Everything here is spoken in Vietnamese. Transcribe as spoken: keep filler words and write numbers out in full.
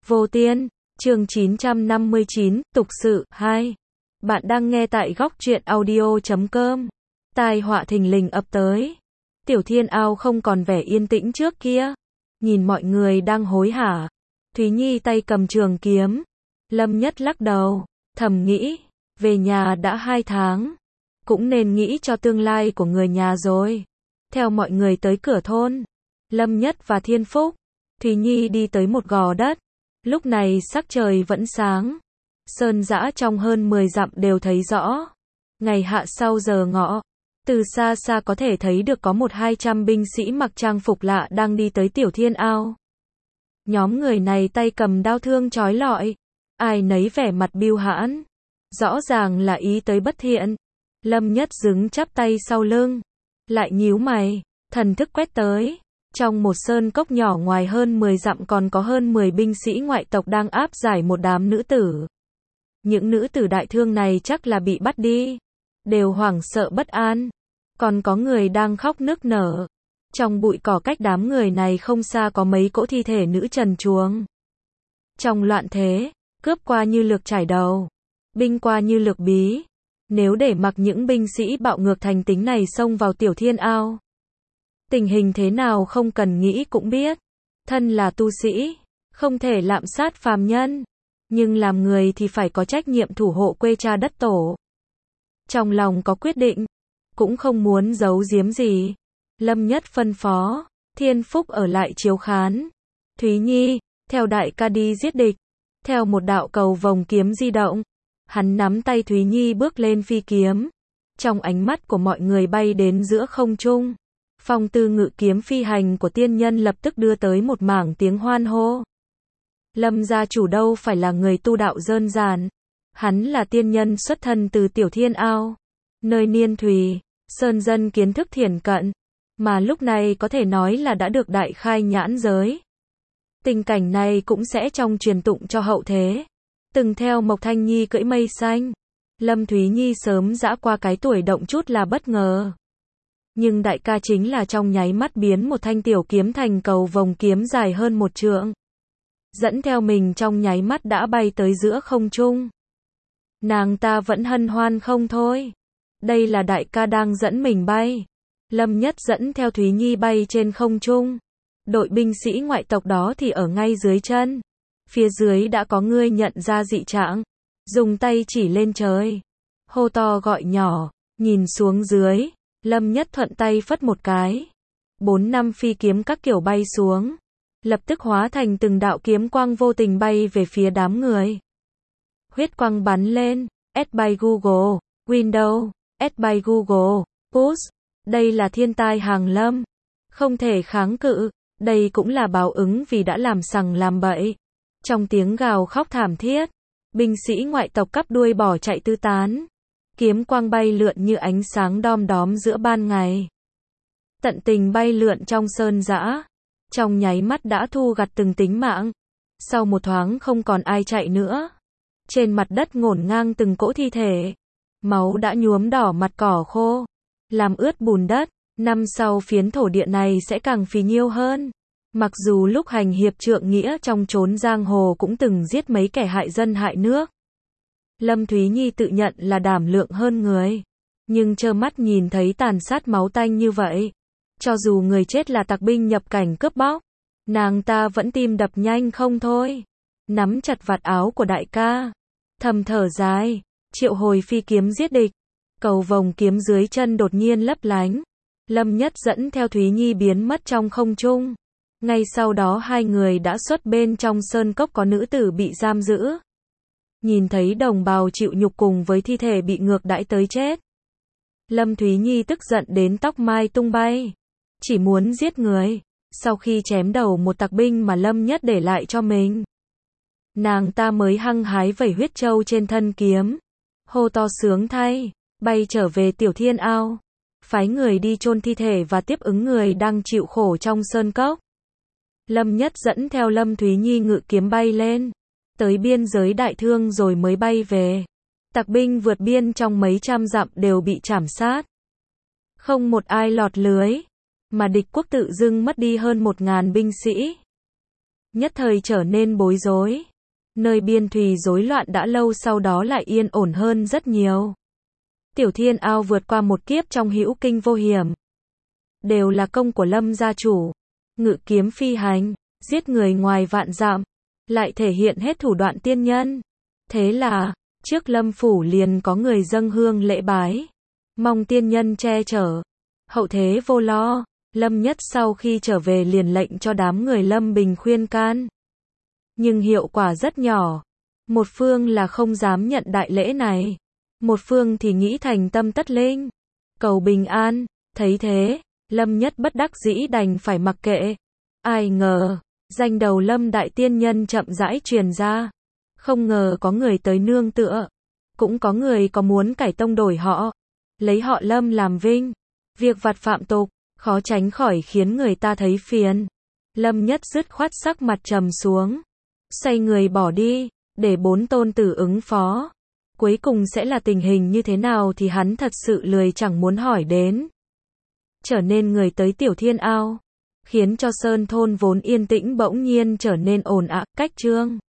Vô Tiên, chương chín trăm năm mươi chín, tục sự, hai. Bạn đang nghe tại góc truyện audio chấm com. Tai họa thình lình ập tới. Tiểu Thiên Ao không còn vẻ yên tĩnh trước kia. Nhìn mọi người đang hối hả. Thúy Nhi tay cầm trường kiếm. Lâm Nhất lắc đầu, thầm nghĩ, về nhà đã hai tháng. Cũng nên nghĩ cho tương lai của người nhà rồi. Theo mọi người tới cửa thôn, Lâm Nhất và Thiên Phúc, Thúy Nhi đi tới một gò đất. Lúc này sắc trời vẫn sáng. Sơn dã trong hơn mười dặm đều thấy rõ. Ngày hạ sau giờ ngọ, từ xa xa có thể thấy được có một hai trăm binh sĩ mặc trang phục lạ đang đi tới Tiểu Thiên Ao. Nhóm người này tay cầm đao thương chói lọi, ai nấy vẻ mặt bưu hãn, rõ ràng là ý tới bất thiện. Lâm Nhất đứng chắp tay sau lưng, lại nhíu mày, thần thức quét tới. Trong một sơn cốc nhỏ ngoài hơn mười dặm còn có hơn mười binh sĩ ngoại tộc đang áp giải một đám nữ tử. Những nữ tử đại thương này chắc là bị bắt đi, đều hoảng sợ bất an. Còn có người đang khóc nức nở. Trong bụi cỏ cách đám người này không xa có mấy cỗ thi thể nữ trần truồng. Trong loạn thế, cướp qua như lược chải đầu, binh qua như lược bí. Nếu để mặc những binh sĩ bạo ngược thành tính này xông vào Tiểu Thiên Ao, tình hình thế nào không cần nghĩ cũng biết. Thân là tu sĩ, không thể lạm sát phàm nhân, nhưng làm người thì phải có trách nhiệm thủ hộ quê cha đất tổ. Trong lòng có quyết định, cũng không muốn giấu giếm gì. Lâm Nhất phân phó, Thiên Phúc ở lại chiếu khán. Thúy Nhi, theo đại ca đi giết địch. Theo một đạo cầu vồng kiếm di động, hắn nắm tay Thúy Nhi bước lên phi kiếm. Trong ánh mắt của mọi người bay đến giữa không trung. Phong tư ngự kiếm phi hành của tiên nhân lập tức đưa tới một mảng tiếng hoan hô. Lâm gia chủ đâu phải là người tu đạo đơn giản. Hắn là tiên nhân xuất thân từ Tiểu Thiên Ao, nơi Niên Thùy, sơn dân kiến thức thiển cận, mà lúc này có thể nói là đã được đại khai nhãn giới. Tình cảnh này cũng sẽ trong truyền tụng cho hậu thế. Từng theo Mộc Thanh Nhi cưỡi mây xanh, Lâm Thúy Nhi sớm dã qua cái tuổi động chút là bất ngờ. Nhưng đại ca chính là trong nháy mắt biến một thanh tiểu kiếm thành cầu vồng kiếm dài hơn một trượng. Dẫn theo mình trong nháy mắt đã bay tới giữa không trung. Nàng ta vẫn hân hoan không thôi. Đây là đại ca đang dẫn mình bay. Lâm Nhất dẫn theo Thúy Nhi bay trên không trung. Đội binh sĩ ngoại tộc đó thì ở ngay dưới chân. Phía dưới đã có người nhận ra dị trạng. Dùng tay chỉ lên trời. Hô to gọi nhỏ. Nhìn xuống dưới. Lâm Nhất thuận tay phất một cái. Bốn năm phi kiếm các kiểu bay xuống. Lập tức hóa thành từng đạo kiếm quang vô tình bay về phía đám người. Huyết quang bắn lên. Add by Google. Windows. Add by Google. Push. Đây là thiên tai hàng lâm. Không thể kháng cự. Đây cũng là báo ứng vì đã làm sằng làm bậy. Trong tiếng gào khóc thảm thiết, binh sĩ ngoại tộc cắp đuôi bỏ chạy tứ tán. Kiếm quang bay lượn như ánh sáng đom đóm giữa ban ngày. Tận tình bay lượn trong sơn dã. Trong nháy mắt đã thu gặt từng tính mạng. Sau một thoáng không còn ai chạy nữa. Trên mặt đất ngổn ngang từng cỗ thi thể. Máu đã nhuốm đỏ mặt cỏ khô, làm ướt bùn đất. Năm sau phiến thổ địa này sẽ càng phì nhiêu hơn. Mặc dù lúc hành hiệp trượng nghĩa trong chốn giang hồ cũng từng giết mấy kẻ hại dân hại nước. Lâm Thúy Nhi tự nhận là đảm lượng hơn người. Nhưng trơ mắt nhìn thấy tàn sát máu tanh như vậy. Cho dù người chết là tặc binh nhập cảnh cướp bóc, nàng ta vẫn tim đập nhanh không thôi. Nắm chặt vạt áo của đại ca, thầm thở dài, triệu hồi phi kiếm giết địch. Cầu vồng kiếm dưới chân đột nhiên lấp lánh. Lâm Nhất dẫn theo Thúy Nhi biến mất trong không trung. Ngay sau đó hai người đã xuất bên trong sơn cốc có nữ tử bị giam giữ. Nhìn thấy đồng bào chịu nhục cùng với thi thể bị ngược đãi tới chết. Lâm Thúy Nhi tức giận đến tóc mai tung bay. Chỉ muốn giết người. Sau khi chém đầu một tặc binh mà Lâm Nhất để lại cho mình, nàng ta mới hăng hái vẩy huyết châu trên thân kiếm. Hô to sướng thay. Bay trở về Tiểu Thiên Ao. Phái người đi chôn thi thể và tiếp ứng người đang chịu khổ trong sơn cốc. Lâm Nhất dẫn theo Lâm Thúy Nhi ngự kiếm bay lên. Tới biên giới đại thương rồi mới bay về. Tặc binh vượt biên trong mấy trăm dặm đều bị trảm sát. Không một ai lọt lưới. Mà địch quốc tự dưng mất đi hơn một ngàn binh sĩ. nhất thời trở nên bối rối. Nơi biên thùy rối loạn đã lâu sau đó lại yên ổn hơn rất nhiều. Tiểu Thiên Ao vượt qua một kiếp trong hữu kinh vô hiểm. Đều là công của Lâm gia chủ. Ngự kiếm phi hành, giết người ngoài vạn dặm, lại thể hiện hết thủ đoạn tiên nhân. Thế là, trước Lâm phủ liền có người dâng hương lễ bái, mong tiên nhân che chở. Hậu thế vô lo, Lâm Nhất sau khi trở về liền lệnh cho đám người Lâm Bình khuyên can. Nhưng hiệu quả rất nhỏ. Một phương là không dám nhận đại lễ này. Một phương thì nghĩ thành tâm tất linh, cầu bình an. Thấy thế, Lâm Nhất bất đắc dĩ đành phải mặc kệ. Ai ngờ, danh đầu Lâm đại tiên nhân chậm rãi truyền ra. Không ngờ có người tới nương tựa. Cũng có người có muốn cải tông đổi họ, lấy họ Lâm làm vinh. Việc vặt phạm tục, khó tránh khỏi khiến người ta thấy phiền. Lâm Nhất dứt khoát sắc mặt trầm xuống, xoay người bỏ đi, để bốn tôn tử ứng phó. Cuối cùng sẽ là tình hình như thế nào thì hắn thật sự lười chẳng muốn hỏi đến. Trở nên người tới Tiểu Thiên Ao, khiến cho sơn thôn vốn yên tĩnh bỗng nhiên trở nên ồn ào, cách trương.